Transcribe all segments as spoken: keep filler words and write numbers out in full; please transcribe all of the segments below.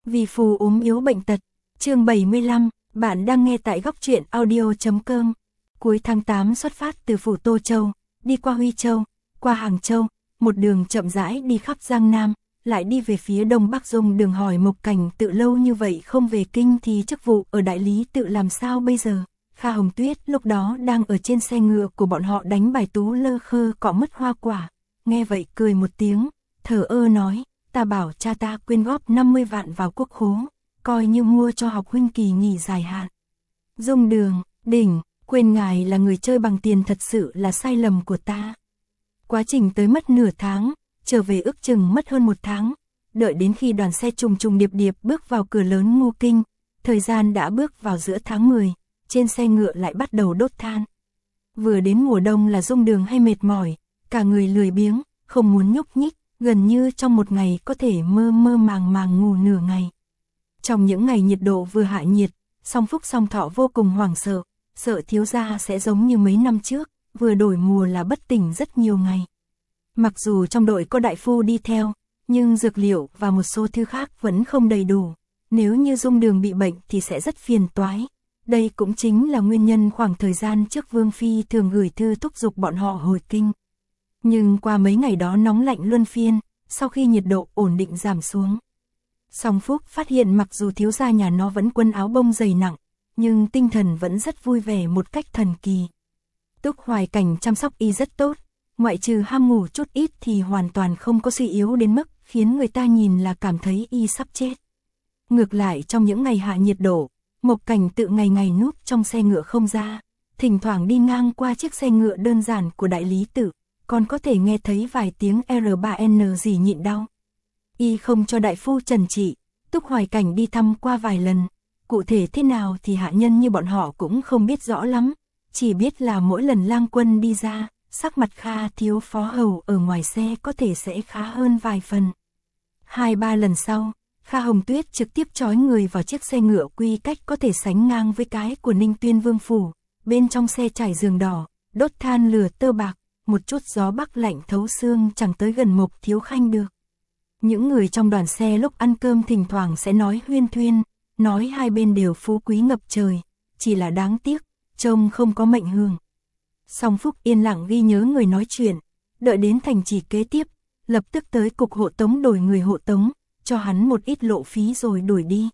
Vì phù ốm yếu bệnh tật. Chương bảy mươi lăm, bạn đang nghe tại góc truyện audio chấm com. Cuối tháng tám xuất phát từ phủ Tô Châu, đi qua Huy Châu, qua Hàng Châu, một đường chậm rãi đi khắp Giang Nam, lại đi về phía đông bắc. Dung Đường hỏi Mộc Cảnh Tự lâu như vậy không về kinh thì chức vụ ở đại lý tự làm sao bây giờ? Kha Hồng Tuyết lúc đó đang ở trên xe ngựa của bọn họ đánh bài tú lơ khơ cọ mất hoa quả, nghe vậy cười một tiếng, thờ ơ nói, ta bảo cha ta quyên góp năm mươi vạn vào quốc khố, coi như mua cho học huynh kỳ nghỉ dài hạn. Dung Đường, đỉnh, quên ngài là người chơi bằng tiền thật sự là sai lầm của ta. Quá trình tới mất nửa tháng, trở về ước chừng mất hơn một tháng, đợi đến khi đoàn xe trùng trùng điệp điệp bước vào cửa lớn Ngô Kinh, thời gian đã bước vào giữa tháng mười, trên xe ngựa lại bắt đầu đốt than. Vừa đến mùa đông là Dung Đường hay mệt mỏi, cả người lười biếng, không muốn nhúc nhích, gần như trong một ngày có thể mơ mơ màng màng ngủ nửa ngày. Trong những ngày nhiệt độ vừa hạ nhiệt, Song Phúc Song Thọ vô cùng hoảng sợ, sợ thiếu gia sẽ giống như mấy năm trước, vừa đổi mùa là bất tỉnh rất nhiều ngày. Mặc dù trong đội có đại phu đi theo, nhưng dược liệu và một số thứ khác vẫn không đầy đủ. Nếu như Dung Đường bị bệnh thì sẽ rất phiền toái. Đây cũng chính là nguyên nhân khoảng thời gian trước Vương Phi thường gửi thư thúc giục bọn họ hồi kinh. Nhưng qua mấy ngày đó nóng lạnh luân phiên, sau khi nhiệt độ ổn định giảm xuống, Song Phúc phát hiện mặc dù thiếu gia nhà nó vẫn quần áo bông dày nặng, nhưng tinh thần vẫn rất vui vẻ một cách thần kỳ. Túc Hoài Cảnh chăm sóc y rất tốt, ngoại trừ ham ngủ chút ít thì hoàn toàn không có suy yếu đến mức khiến người ta nhìn là cảm thấy y sắp chết. Ngược lại trong những ngày hạ nhiệt độ, Mộc Cảnh Tự ngày ngày núp trong xe ngựa không ra, thỉnh thoảng đi ngang qua chiếc xe ngựa đơn giản của đại lý tự, còn có thể nghe thấy vài tiếng R ba N gì nhịn đau. Y không cho đại phu trần trị, Túc Hoài Cảnh đi thăm qua vài lần, cụ thể thế nào thì hạ nhân như bọn họ cũng không biết rõ lắm, chỉ biết là mỗi lần lang quân đi ra, sắc mặt Kha thiếu phó hầu ở ngoài xe có thể sẽ khá hơn vài phần. Hai ba lần sau, Kha Hồng Tuyết trực tiếp trói người vào chiếc xe ngựa quy cách có thể sánh ngang với cái của Ninh Tuyên Vương phủ, bên trong xe trải giường đỏ, đốt than lửa tơ bạc, một chút gió bắc lạnh thấu xương chẳng tới gần Mộc Thiếu Khanh được. Những người trong đoàn xe lúc ăn cơm thỉnh thoảng sẽ nói huyên thuyên, nói hai bên đều phú quý ngập trời, chỉ là đáng tiếc, trông không có mệnh hương. Song Phúc yên lặng ghi nhớ người nói chuyện, đợi đến thành trì kế tiếp, lập tức tới cục hộ tống đổi người hộ tống, cho hắn một ít lộ phí rồi đuổi đi.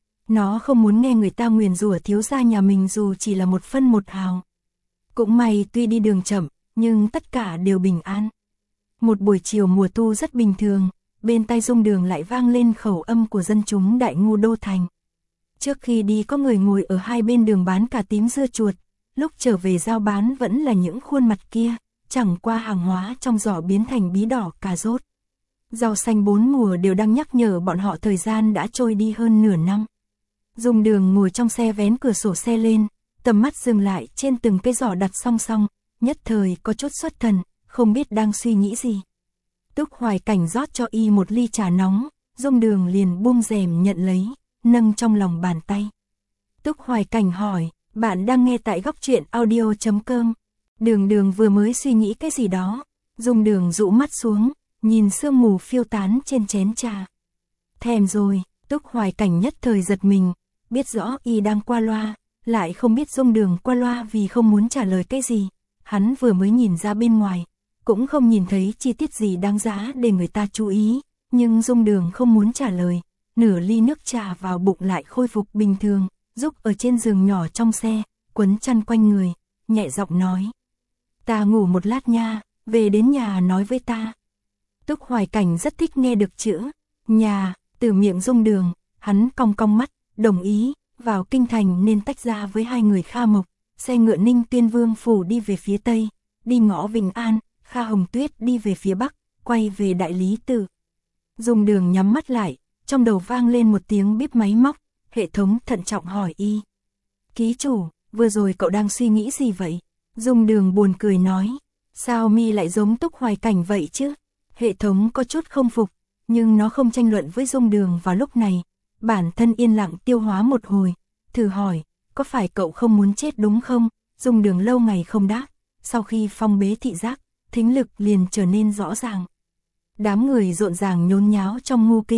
Nó không muốn nghe người ta nguyền rủa thiếu gia nhà mình dù chỉ là một phân một hào. Cũng may tuy đi đường chậm, nhưng tất cả đều bình an. Một buổi chiều mùa thu rất bình thường, bên tai Dung Đường lại vang lên khẩu âm của dân chúng Đại Ngô Đô Thành. Trước khi đi có người ngồi ở hai bên đường bán cà tím dưa chuột, lúc trở về giao bán vẫn là những khuôn mặt kia, chẳng qua hàng hóa trong giỏ biến thành bí đỏ cà rốt. Rau xanh bốn mùa đều đang nhắc nhở bọn họ thời gian đã trôi đi hơn nửa năm. Dung Đường ngồi trong xe vén cửa sổ xe lên, tầm mắt dừng lại trên từng cái giỏ đặt song song, nhất thời có chút xuất thần, không biết đang suy nghĩ gì. Túc Hoài Cảnh rót cho y một ly trà nóng, Dung Đường liền buông rèm nhận lấy, nâng trong lòng bàn tay. Túc Hoài Cảnh hỏi, bạn đang nghe tại góc truyện audio chấm com. Đường Đường vừa mới suy nghĩ cái gì đó, Dung Đường rũ mắt xuống, nhìn sương mù phiêu tán trên chén trà. Thèm rồi, Túc Hoài Cảnh nhất thời giật mình, biết rõ y đang qua loa, lại không biết Dung Đường qua loa vì không muốn trả lời cái gì. Hắn vừa mới nhìn ra bên ngoài, cũng không nhìn thấy chi tiết gì đáng giá để người ta chú ý, nhưng Dung Đường không muốn trả lời, nửa ly nước trà vào bụng lại khôi phục bình thường, giúp ở trên giường nhỏ trong xe, quấn chăn quanh người, nhẹ giọng nói. Ta ngủ một lát nha, về đến nhà nói với ta. Túc Hoài Cảnh rất thích nghe được chữ nhà từ miệng Dung Đường, hắn cong cong mắt, đồng ý, vào kinh thành nên tách ra với hai người Kha Mộc, xe ngựa Ninh Tuyên Vương phủ đi về phía tây, đi ngõ Vĩnh An, Kha Hồng Tuyết đi về phía bắc, quay về đại lý tự. Dung Đường nhắm mắt lại, trong đầu vang lên một tiếng bíp máy móc, hệ thống thận trọng hỏi y. Ký chủ, vừa rồi cậu đang suy nghĩ gì vậy? Dung Đường buồn cười nói, sao mi lại giống Túc Hoài Cảnh vậy chứ? Hệ thống có chút không phục, nhưng nó không tranh luận với Dung Đường vào lúc này, bản thân yên lặng tiêu hóa một hồi, thử hỏi, có phải cậu không muốn chết đúng không? Dung Đường lâu ngày không đáp, sau khi phong bế thị giác, thính lực liền trở nên rõ ràng. Đám người rộn ràng nhốn nháo trong Ngô Kinh,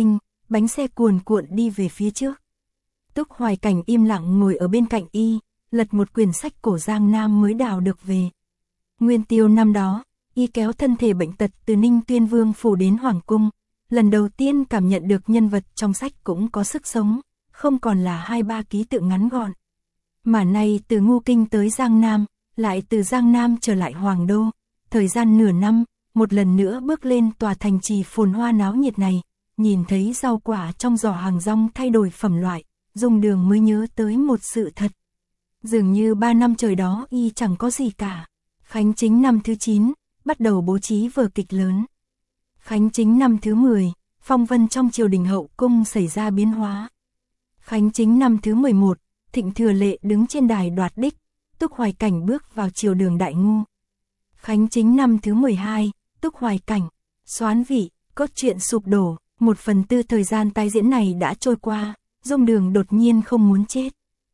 bánh xe cuồn cuộn đi về phía trước. Túc Hoài Cảnh im lặng ngồi ở bên cạnh y, lật một quyển sách cổ Giang Nam mới đào được về. Nguyên tiêu năm đó, y kéo thân thể bệnh tật từ Ninh Tuyên Vương phủ đến Hoàng cung, lần đầu tiên cảm nhận được nhân vật trong sách cũng có sức sống, không còn là hai ba ký tự ngắn gọn. Mà nay từ Ngô Kinh tới Giang Nam, lại từ Giang Nam trở lại Hoàng Đô, thời gian nửa năm, một lần nữa bước lên tòa thành trì phồn hoa náo nhiệt này, nhìn thấy rau quả trong giỏ hàng rong thay đổi phẩm loại, Dung Đường mới nhớ tới một sự thật. Dường như ba năm trời đó y chẳng có gì cả. Khánh chính năm thứ chín, bắt đầu bố trí vở kịch lớn. Khánh chính năm thứ mười, phong vân trong triều đình hậu cung xảy ra biến hóa. Khánh chính năm thứ mười một, Thịnh Thừa Lệ đứng trên đài đoạt đích, Túc Hoài Cảnh bước vào triều đường đại ngu. Khánh chính năm thứ mười hai, Túc Hoài Cảnh, soán vị, cốt truyện sụp đổ, một phần tư thời gian tái diễn này đã trôi qua, Dung Đường đột nhiên không muốn chết.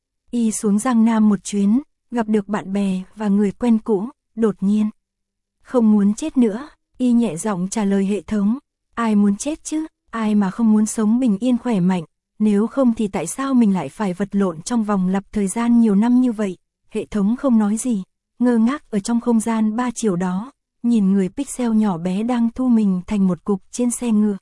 Y xuống Giang Nam một chuyến, gặp được bạn bè và người quen cũ, đột nhiên. Không muốn chết nữa, y nhẹ giọng trả lời hệ thống, ai muốn chết chứ, ai mà không muốn sống bình yên khỏe mạnh, nếu không thì tại sao mình lại phải vật lộn trong vòng lặp thời gian nhiều năm như vậy. Hệ thống không nói gì, ngơ ngác ở trong không gian ba chiều đó, nhìn người pixel nhỏ bé đang thu mình thành một cục trên xe ngựa.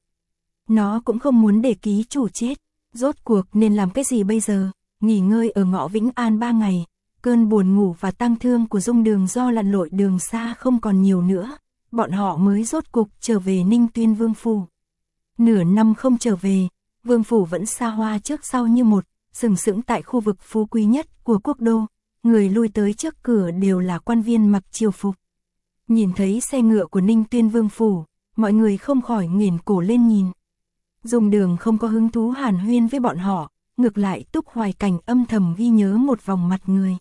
Nó cũng không muốn để ký chủ chết, rốt cuộc nên làm cái gì bây giờ, nghỉ ngơi ở ngõ Vĩnh An ba ngày, cơn buồn ngủ và tang thương của Dung Đường do lặn lội đường xa không còn nhiều nữa, bọn họ mới rốt cuộc trở về Ninh Tuyên Vương phủ. Nửa năm không trở về, Vương phủ vẫn xa hoa trước sau như một, sừng sững tại khu vực phú quý nhất của quốc đô, người lui tới trước cửa đều là quan viên mặc triều phục. Nhìn thấy xe ngựa của Ninh Tuyên Vương phủ, mọi người không khỏi nghển cổ lên nhìn. Dung Đường không có hứng thú hàn huyên với bọn họ, ngược lại Túc Hoài Cảnh âm thầm ghi nhớ một vòng mặt người.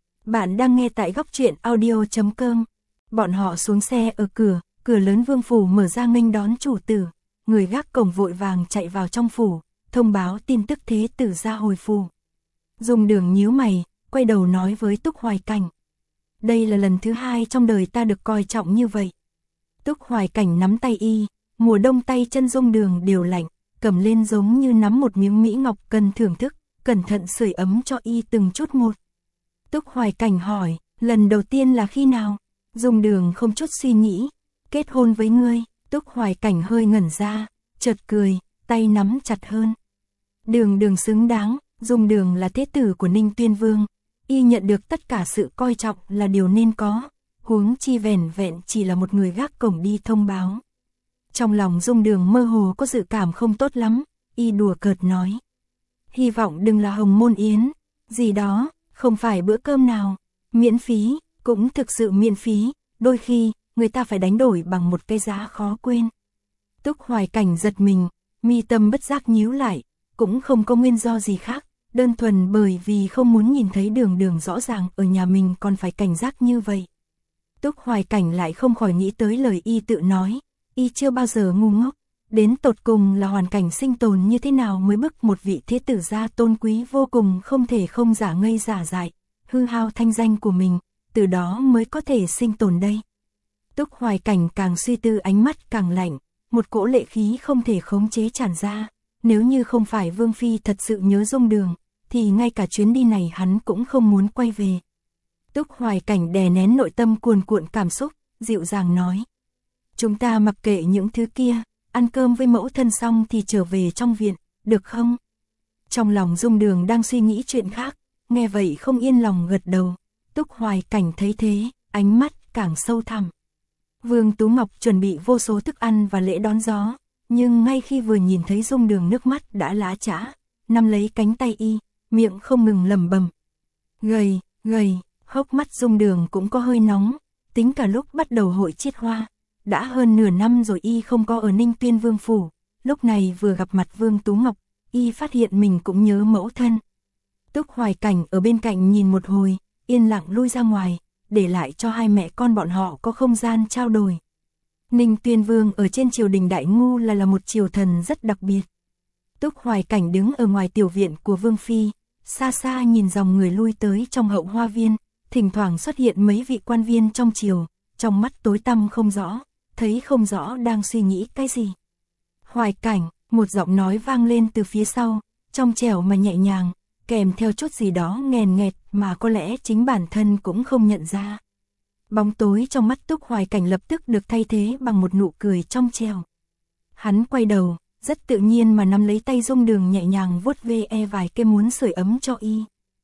Bạn đang nghe tại góc truyện audio chấm com. Bọn họ xuống xe ở cửa, cửa lớn vương phủ mở ra nghênh đón chủ tử. Người gác cổng vội vàng chạy vào trong phủ, thông báo tin tức thế tử ra hồi phủ. Dung Đường nhíu mày, quay đầu nói với Túc Hoài Cảnh. Đây là lần thứ hai trong đời ta được coi trọng như vậy. Túc Hoài Cảnh nắm tay y, mùa đông tay chân Dung Đường đều lạnh, cầm lên giống như nắm một miếng mỹ ngọc cần thưởng thức, cẩn thận sưởi ấm cho y từng chút một. Túc Hoài Cảnh hỏi, lần đầu tiên là khi nào? Dung Đường không chút suy nghĩ, kết hôn với ngươi. Túc Hoài Cảnh hơi ngẩn ra, chợt cười, tay nắm chặt hơn. Đường Đường xứng đáng, Dung Đường là thế tử của Ninh Tuyên Vương, y nhận được tất cả sự coi trọng là điều nên có, huống chi vẻn vẹn chỉ là một người gác cổng đi thông báo. Trong lòng Dung Đường mơ hồ có dự cảm không tốt lắm, y đùa cợt nói. Hy vọng đừng là hồng môn yến, gì đó, không phải bữa cơm nào, miễn phí, cũng thực sự miễn phí, đôi khi, người ta phải đánh đổi bằng một cái giá khó quên. Túc Hoài Cảnh giật mình, mi tâm bất giác nhíu lại, cũng không có nguyên do gì khác, đơn thuần bởi vì không muốn nhìn thấy Đường Đường rõ ràng ở nhà mình còn phải cảnh giác như vậy. Túc Hoài Cảnh lại không khỏi nghĩ tới lời y tự nói, y chưa bao giờ ngu ngốc, đến tột cùng là hoàn cảnh sinh tồn như thế nào mới bức một vị thế tử gia tôn quý vô cùng không thể không giả ngây giả dại, hư hao thanh danh của mình, từ đó mới có thể sinh tồn đây. Túc Hoài Cảnh càng suy tư ánh mắt càng lạnh, một cỗ lệ khí không thể khống chế tràn ra, nếu như không phải Vương Phi thật sự nhớ Dung Đường, thì ngay cả chuyến đi này hắn cũng không muốn quay về. Túc Hoài Cảnh đè nén nội tâm cuồn cuộn cảm xúc, dịu dàng nói. Chúng ta mặc kệ những thứ kia, ăn cơm với mẫu thân xong thì trở về trong viện, được không? Trong lòng Dung Đường đang suy nghĩ chuyện khác, nghe vậy không yên lòng gật đầu. Túc Hoài Cảnh thấy thế, ánh mắt càng sâu thẳm. Vương Tú Ngọc chuẩn bị vô số thức ăn và lễ đón gió, nhưng ngay khi vừa nhìn thấy Dung Đường nước mắt đã lã chã, nắm lấy cánh tay y, miệng không ngừng lẩm bẩm. Gầy, gầy, hốc mắt Dung Đường cũng có hơi nóng, tính cả lúc bắt đầu hội chiết hoa. Đã hơn nửa năm rồi y không có ở Ninh Tuyên Vương phủ, lúc này vừa gặp mặt Vương Tú Ngọc, y phát hiện mình cũng nhớ mẫu thân. Túc Hoài Cảnh ở bên cạnh nhìn một hồi, yên lặng lui ra ngoài, để lại cho hai mẹ con bọn họ có không gian trao đổi. Ninh Tuyên Vương ở trên triều đình đại ngu là là một triều thần rất đặc biệt. Túc Hoài Cảnh đứng ở ngoài tiểu viện của Vương Phi, xa xa nhìn dòng người lui tới trong hậu hoa viên, thỉnh thoảng xuất hiện mấy vị quan viên trong triều, trong mắt tối tăm không rõ, thấy không rõ đang suy nghĩ cái gì. Hoài Cảnh, Một giọng nói vang lên từ phía sau, trong trẻo mà nhẹ nhàng, kèm theo chút gì đó nghèn nghẹt mà có lẽ chính bản thân cũng không nhận ra. Bóng tối trong mắt Túc Hoài Cảnh lập tức được thay thế bằng một nụ cười trong trẻo. Hắn quay đầu, rất tự nhiên mà nắm lấy tay Dung Đường nhẹ nhàng vuốt ve e vài cái muốn sưởi ấm cho y.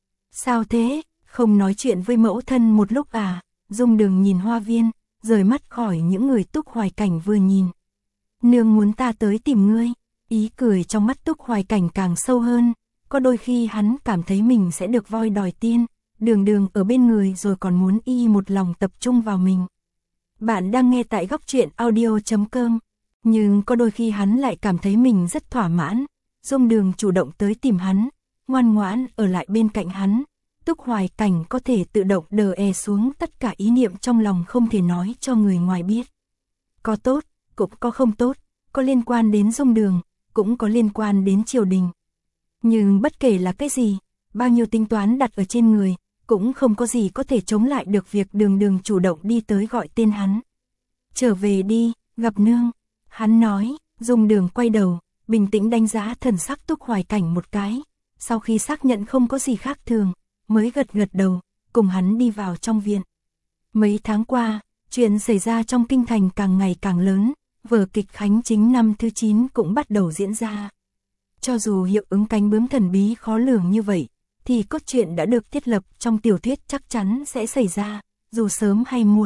Sao thế, không nói chuyện với mẫu thân một lúc à? Dung Đường nhìn Hoa Viên, rời mắt khỏi những người Túc Hoài Cảnh vừa nhìn. Nương muốn ta tới tìm ngươi. Ý cười trong mắt Túc Hoài Cảnh càng sâu hơn, có đôi khi hắn cảm thấy mình sẽ được voi đòi tiên, Đường Đường ở bên người rồi còn muốn y một lòng tập trung vào mình. Bạn đang nghe tại góc truyện audio chấm com, nhưng có đôi khi hắn lại cảm thấy mình rất thỏa mãn, Dung Đường chủ động tới tìm hắn, ngoan ngoãn ở lại bên cạnh hắn, Túc Hoài Cảnh có thể tự động đè e xuống tất cả ý niệm trong lòng không thể nói cho người ngoài biết. Có tốt, cũng có không tốt, có liên quan đến Dung Đường, cũng có liên quan đến triều đình. Nhưng bất kể là cái gì, bao nhiêu tính toán đặt ở trên người, cũng không có gì có thể chống lại được việc Đường Đường chủ động đi tới gọi tên hắn. Trở về đi, gặp nương. Hắn nói, Dung Đường quay đầu, bình tĩnh đánh giá thần sắc Túc Hoài Cảnh một cái. Sau khi xác nhận không có gì khác thường, mới gật gật đầu, cùng hắn đi vào trong viện. Mấy tháng qua, chuyện xảy ra trong kinh thành càng ngày càng lớn, vở kịch Khánh Chính năm thứ chín cũng bắt đầu diễn ra. Cho dù hiệu ứng cánh bướm thần bí khó lường như vậy, thì cốt truyện đã được thiết lập trong tiểu thuyết chắc chắn sẽ xảy ra, dù sớm hay muộn.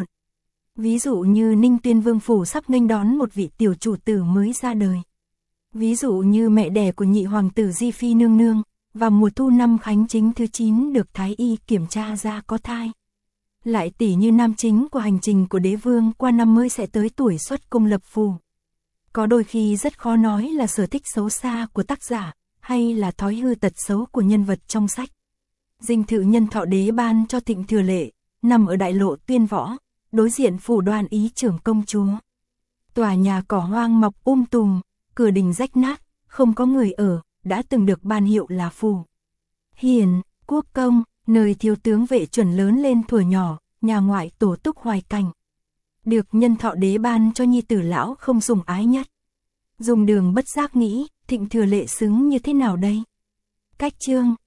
Ví dụ như Ninh Tuyên Vương phủ sắp nghênh đón một vị tiểu chủ tử mới ra đời. Ví dụ như mẹ đẻ của nhị hoàng tử Di Phi nương nương, vào mùa thu năm Khánh Chính thứ chín được Thái Y kiểm tra ra có thai. Lại tỉ như nam chính của hành trình của đế vương qua năm mới sẽ tới tuổi xuất cung lập phủ. Có đôi khi rất khó nói là sở thích xấu xa của tác giả, hay là thói hư tật xấu của nhân vật trong sách. Dinh thự nhân thọ đế ban cho Thịnh Thừa Lệ, nằm ở đại lộ Tuyên Võ, đối diện phủ Đoan Ý trưởng công chúa. Tòa nhà cỏ hoang mọc um tùm, cửa đình rách nát, không có người ở, đã từng được ban hiệu là phủ Hiền, Quốc Công, nơi thiếu tướng Vệ Chuẩn lớn lên thuở nhỏ, nhà ngoại tổ Túc Hoài Cảnh. Được nhân thọ đế ban cho nhi tử lão không sủng ái nhất. Dung Đường bất giác nghĩ, Thịnh Thừa Lệ xứng như thế nào đây? Cách chương